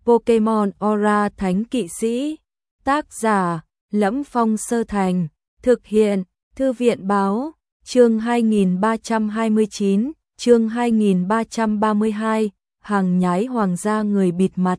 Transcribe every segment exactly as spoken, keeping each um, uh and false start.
Pokemon Aura Thánh Kỵ Sĩ. Tác giả: Lẫm Phong Sơ Thành. Thực hiện: Thư viện báo. Chương hai nghìn ba trăm hai mươi chín, chương hai nghìn ba trăm ba mươi hai, hàng nhái hoàng gia người bịt mặt.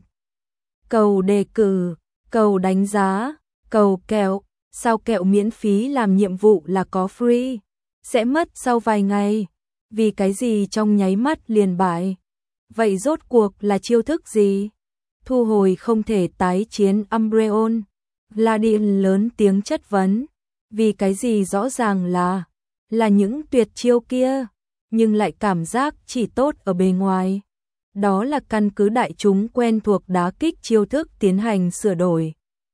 Cầu đề cử, cầu đánh giá, cầu kẹo, sao kẹo miễn phí làm nhiệm vụ là có free, sẽ mất sau vài ngày, vì cái gì trong nháy mắt liền bại. Vậy rốt cuộc là chiêu thức gì? Thu hồi không thể tái chiến Umbreon. Gladion lớn tiếng chất vấn, vì cái gì rõ ràng là là những tuyệt chiêu kia, nhưng lại cảm giác chỉ tốt ở bề ngoài. Đó là căn cứ đại chúng quen thuộc đá kích chiêu thức tiến hành sửa đổi.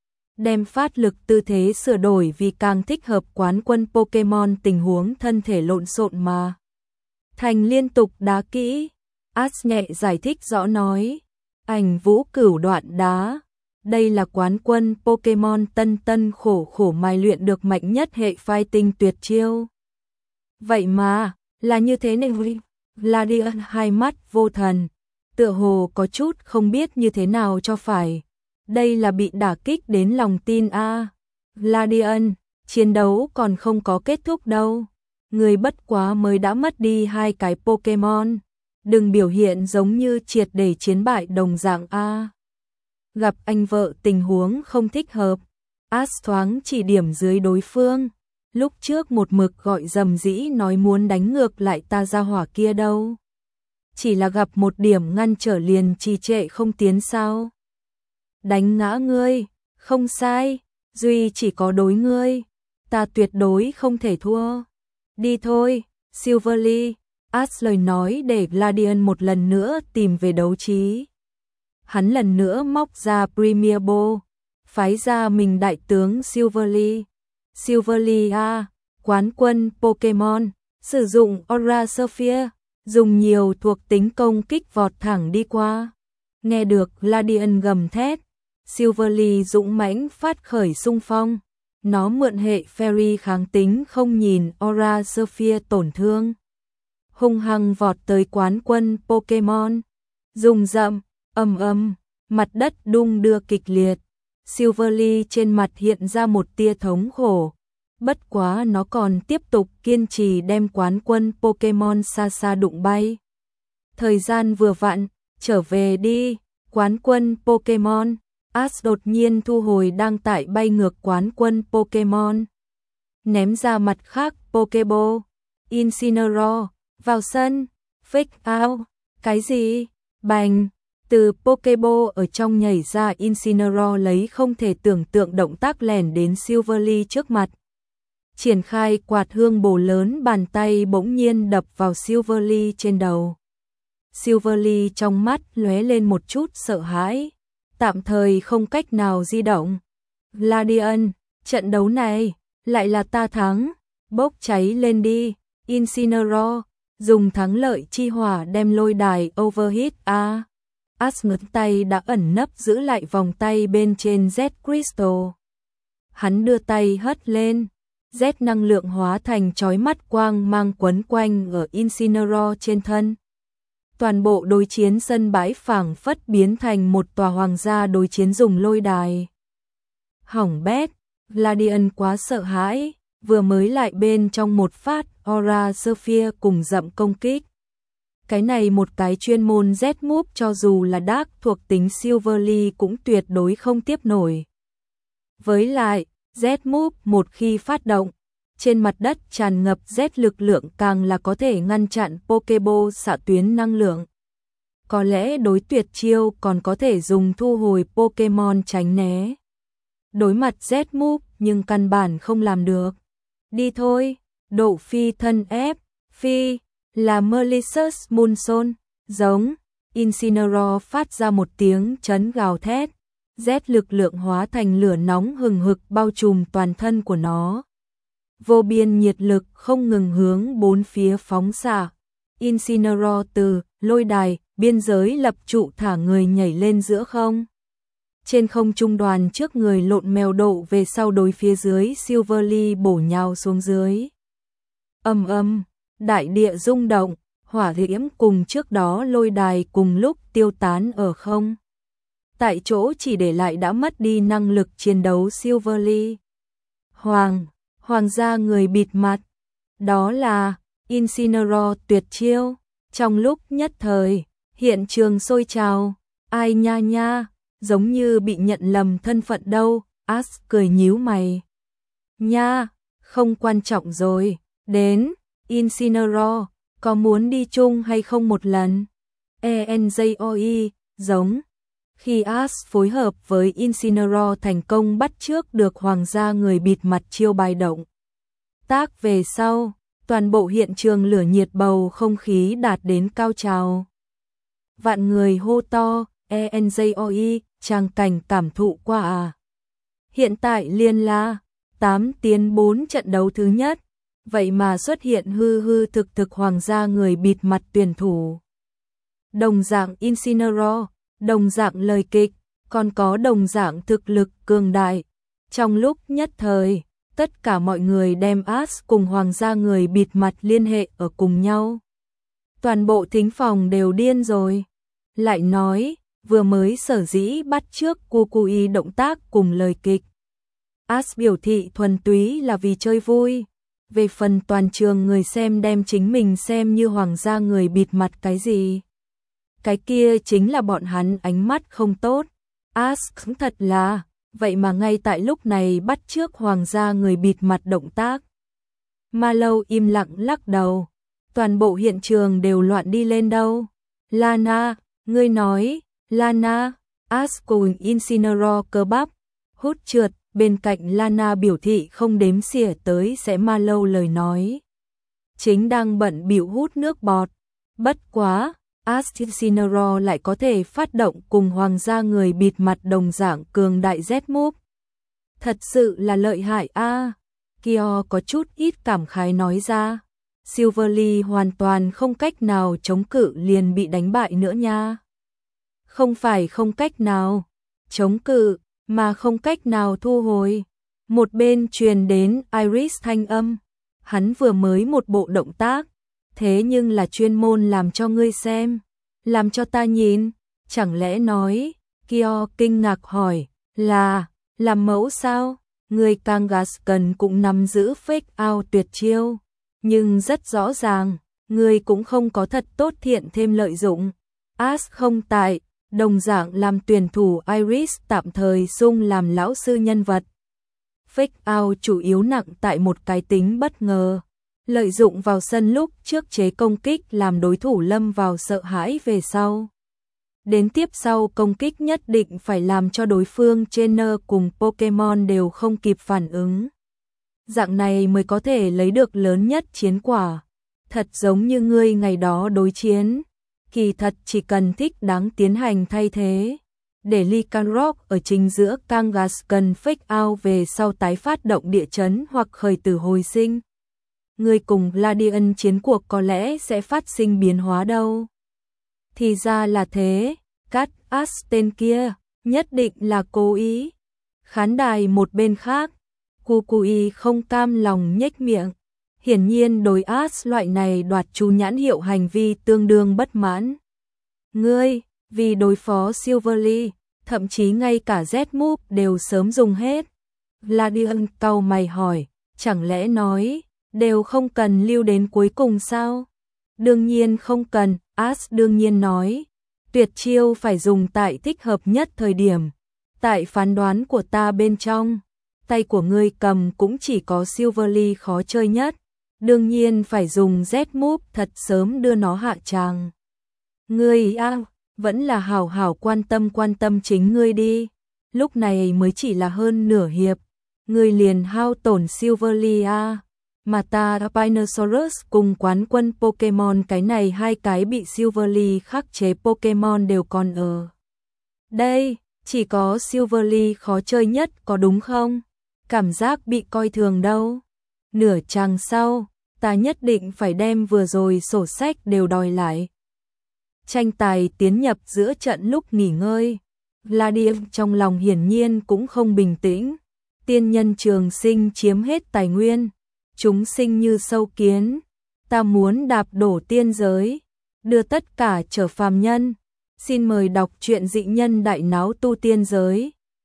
Đem phát lực tư thế sửa đổi vì càng thích hợp quán quân Pokemon tình huống thân thể lộn xộn mà. Thành liên tục đá kỹ. Ash nhẹ giải thích rõ nói. Ảnh vũ cửu đoạn đá. Đây là quán quân Pokemon tân tân khổ khổ mài luyện được mạnh nhất hệ fighting tuyệt chiêu. Vậy mà, là như thế này. Gladion hai mắt vô thần, tựa hồ có chút không biết như thế nào cho phải. Đây là bị đả kích đến lòng tin a. À. Gladion, chiến đấu còn không có kết thúc đâu. Người bất quá mới đã mất đi hai cái Pokemon. Đừng biểu hiện giống như triệt để chiến bại đồng dạng a. À. Gặp anh vợ tình huống không thích hợp, Ash thoáng chỉ điểm dưới đối phương. Lúc trước một mực gọi dầm dĩ nói muốn đánh ngược lại ta ra hỏa kia đâu. Chỉ là gặp một điểm ngăn trở liền trì trệ không tiến sao. Đánh ngã ngươi, không sai, duy chỉ có đối ngươi, ta tuyệt đối không thể thua. Đi thôi, Silverly. Ash lời nói để Gladion một lần nữa tìm về đấu trí. Hắn lần nữa móc ra Premier Ball, phái ra mình đại tướng Silverly. Silverly a, quán quân Pokemon, sử dụng Aura Sphere, dùng nhiều thuộc tính công kích vọt thẳng đi qua. Nghe được Gladion gầm thét, Silverly dũng mãnh phát khởi xung phong. Nó mượn hệ Fairy kháng tính không nhìn Aura Sphere tổn thương. Hung hăng vọt tới quán quân Pokemon. Dùng dậm, ầm ầm, mặt đất đung đưa kịch liệt. Silverly trên mặt hiện ra một tia thống khổ. Bất quá nó còn tiếp tục kiên trì đem quán quân Pokemon xa xa đụng bay. Thời gian vừa vặn, trở về đi, quán quân Pokemon. Ash đột nhiên thu hồi đang tại bay ngược quán quân Pokemon. Ném ra mặt khác Pokeball. Incineroar, vào sân, fake out, cái gì? Bành! Từ Pokeball ở trong nhảy ra Incineroar lấy không thể tưởng tượng động tác lẻn đến Silverly trước mặt. Triển khai quạt hương bổ lớn, bàn tay bỗng nhiên đập vào Silverly trên đầu. Silverly trong mắt lóe lên một chút sợ hãi, tạm thời không cách nào di động. Gladion, trận đấu này, lại là ta thắng, bốc cháy lên đi, Incineroar, dùng thắng lợi chi hỏa đem lôi đài overhit a. À. Ash ngón tay đã ẩn nấp giữ lại vòng tay bên trên Z Crystal. Hắn đưa tay hất lên, Z năng lượng hóa thành chói mắt quang mang quấn quanh ở Incineroar trên thân. Toàn bộ đối chiến sân bãi phảng phất biến thành một tòa hoàng gia đối chiến dùng lôi đài. Hỏng bét, Gladion quá sợ hãi, vừa mới lại bên trong một phát Aura Sphere cùng dậm công kích. Cái này một cái chuyên môn Z-move cho dù là Dark thuộc tính Silverly cũng tuyệt đối không tiếp nổi. Với lại, Z-move một khi phát động, trên mặt đất tràn ngập Z lực lượng càng là có thể ngăn chặn Pokeball xạ tuyến năng lượng. Có lẽ đối tuyệt chiêu còn có thể dùng thu hồi Pokemon tránh né. Đối mặt Z-move nhưng căn bản không làm được. Đi thôi, độ phi thân ép, phi, là Malicious Moonstone, giống, Incineroar phát ra một tiếng chấn gào thét. Z lực lượng hóa thành lửa nóng hừng hực bao trùm toàn thân của nó. Vô biên nhiệt lực không ngừng hướng bốn phía phóng xạ. Incineroar từ lôi đài, biên giới lập trụ thả người nhảy lên giữa không. Trên không trung đoàn trước người lộn mèo độ về sau đối phía dưới Silverly bổ nhào xuống dưới. Ầm ầm, đại địa rung động, hỏa diễm cùng trước đó lôi đài cùng lúc tiêu tán ở không. tại chỗ chỉ để lại đã mất đi năng lực chiến đấu Silverly. Hoàng, hoàng gia người bịt mặt, đó là Incineroar tuyệt chiêu. Trong lúc nhất thời, hiện trường sôi trào, ai nha nha, giống như bị nhận lầm thân phận đâu. Ash cười nhíu mày. Nha, không quan trọng rồi, đến, Incineroar, có muốn đi chung hay không một lần? Enjoy, giống. Khi Ash phối hợp với Incineroar thành công bắt chước được hoàng gia người bịt mặt chiêu bài động tác về sau, toàn bộ hiện trường lửa nhiệt, bầu không khí đạt đến cao trào. Vạn người hô to, enjoy, trang cảnh cảm thụ qua à. Hiện tại liên la, tám tiến bốn trận đấu thứ nhất, vậy mà xuất hiện hư hư thực thực hoàng gia người bịt mặt tuyển thủ. Đồng dạng Incineroar, đồng dạng lời kịch, còn có đồng dạng thực lực cường đại. Trong lúc nhất thời, tất cả mọi người đem Ash cùng hoàng gia người bịt mặt liên hệ ở cùng nhau. Toàn bộ thính phòng đều điên rồi. Lại nói, vừa mới sở dĩ bắt trước Kukui động tác cùng lời kịch. Ash biểu thị thuần túy là vì chơi vui. Về phần toàn trường người xem đem chính mình xem như hoàng gia người bịt mặt cái gì. Cái kia chính là bọn hắn ánh mắt không tốt. Ash thật là, vậy mà ngay tại lúc này bắt chước hoàng gia người bịt mặt động tác. Marlowe im lặng lắc đầu. Toàn bộ hiện trường đều loạn đi lên đâu. Lana, ngươi nói, Lana, Ash cùng Incineroar cơ bắp, hút trượt, bên cạnh Lana biểu thị không đếm xỉa tới sẽ Marlowe lời nói. Chính đang bận bịu hút nước bọt. Bất quá, Ash Incineroar lại có thể phát động cùng hoàng gia người bịt mặt đồng dạng cường đại Z-move. Thật sự là lợi hại a. À. Kyo có chút ít cảm khái nói ra. Silverly hoàn toàn không cách nào chống cự liền bị đánh bại nữa nha. Không phải không cách nào chống cự, mà không cách nào thu hồi. Một bên truyền đến Iris thanh âm. Hắn vừa mới một bộ động tác. Thế nhưng là chuyên môn làm cho ngươi xem. Làm cho ta nhìn. Chẳng lẽ nói. Kyo kinh ngạc hỏi. Là, làm mẫu sao? Người Kangaskhan cũng nắm giữ fake out tuyệt chiêu. Nhưng rất rõ ràng. Người cũng không có thật tốt thiện thêm lợi dụng. Ash không tại. Đồng dạng làm tuyển thủ Iris tạm thời sung làm lão sư nhân vật. Fake out chủ yếu nặng tại một cái tính bất ngờ. Lợi dụng vào sân lúc trước chế công kích làm đối thủ lâm vào sợ hãi về sau. Đến tiếp sau công kích nhất định phải làm cho đối phương trainer cùng Pokemon đều không kịp phản ứng. Dạng này mới có thể lấy được lớn nhất chiến quả. Thật giống như ngươi ngày đó đối chiến. Kỳ thật chỉ cần thích đáng tiến hành thay thế. Để Lycanroc ở chính giữa Kangaskhan fake out về sau tái phát động địa chấn hoặc khởi tử hồi sinh. Người cùng Gladian chiến cuộc có lẽ sẽ phát sinh biến hóa đâu. Thì ra là thế, Cat Ash tên kia, nhất định là cố ý. Khán đài một bên khác, Kukui không cam lòng nhếch miệng. Hiển nhiên đối Ash loại này đoạt chú nhãn hiệu hành vi tương đương bất mãn. Ngươi, vì đối phó Silverly, thậm chí ngay cả Z-move đều sớm dùng hết. Gladian cau mày hỏi, chẳng lẽ nói, đều không cần lưu đến cuối cùng sao? Đương nhiên không cần, Ash đương nhiên nói. Tuyệt chiêu phải dùng tại thích hợp nhất thời điểm. Tại phán đoán của ta bên trong, tay của ngươi cầm cũng chỉ có Silverly khó chơi nhất. Đương nhiên phải dùng Z-move thật sớm đưa nó hạ tràng. Ngươi à, vẫn là hảo hảo quan tâm quan tâm chính ngươi đi. Lúc này mới chỉ là hơn nửa hiệp. Ngươi liền hao tổn Silverly à. Mà ta Spinosaurus cùng quán quân Pokemon cái này hai cái bị Silverly khắc chế Pokemon đều còn ở. Đây, chỉ có Silverly khó chơi nhất có đúng không? Cảm giác bị coi thường đâu. Nửa chàng sau, ta nhất định phải đem vừa rồi sổ sách đều đòi lại. Tranh tài tiến nhập giữa trận lúc nghỉ ngơi. Gladium trong lòng hiển nhiên cũng không bình tĩnh. Tiên nhân trường sinh chiếm hết tài nguyên. Chúng sinh như sâu kiến. Ta muốn đạp đổ tiên giới. Đưa tất cả trở phàm nhân. Xin mời đọc truyện Dị Nhân Đại Náo Tu Tiên Giới.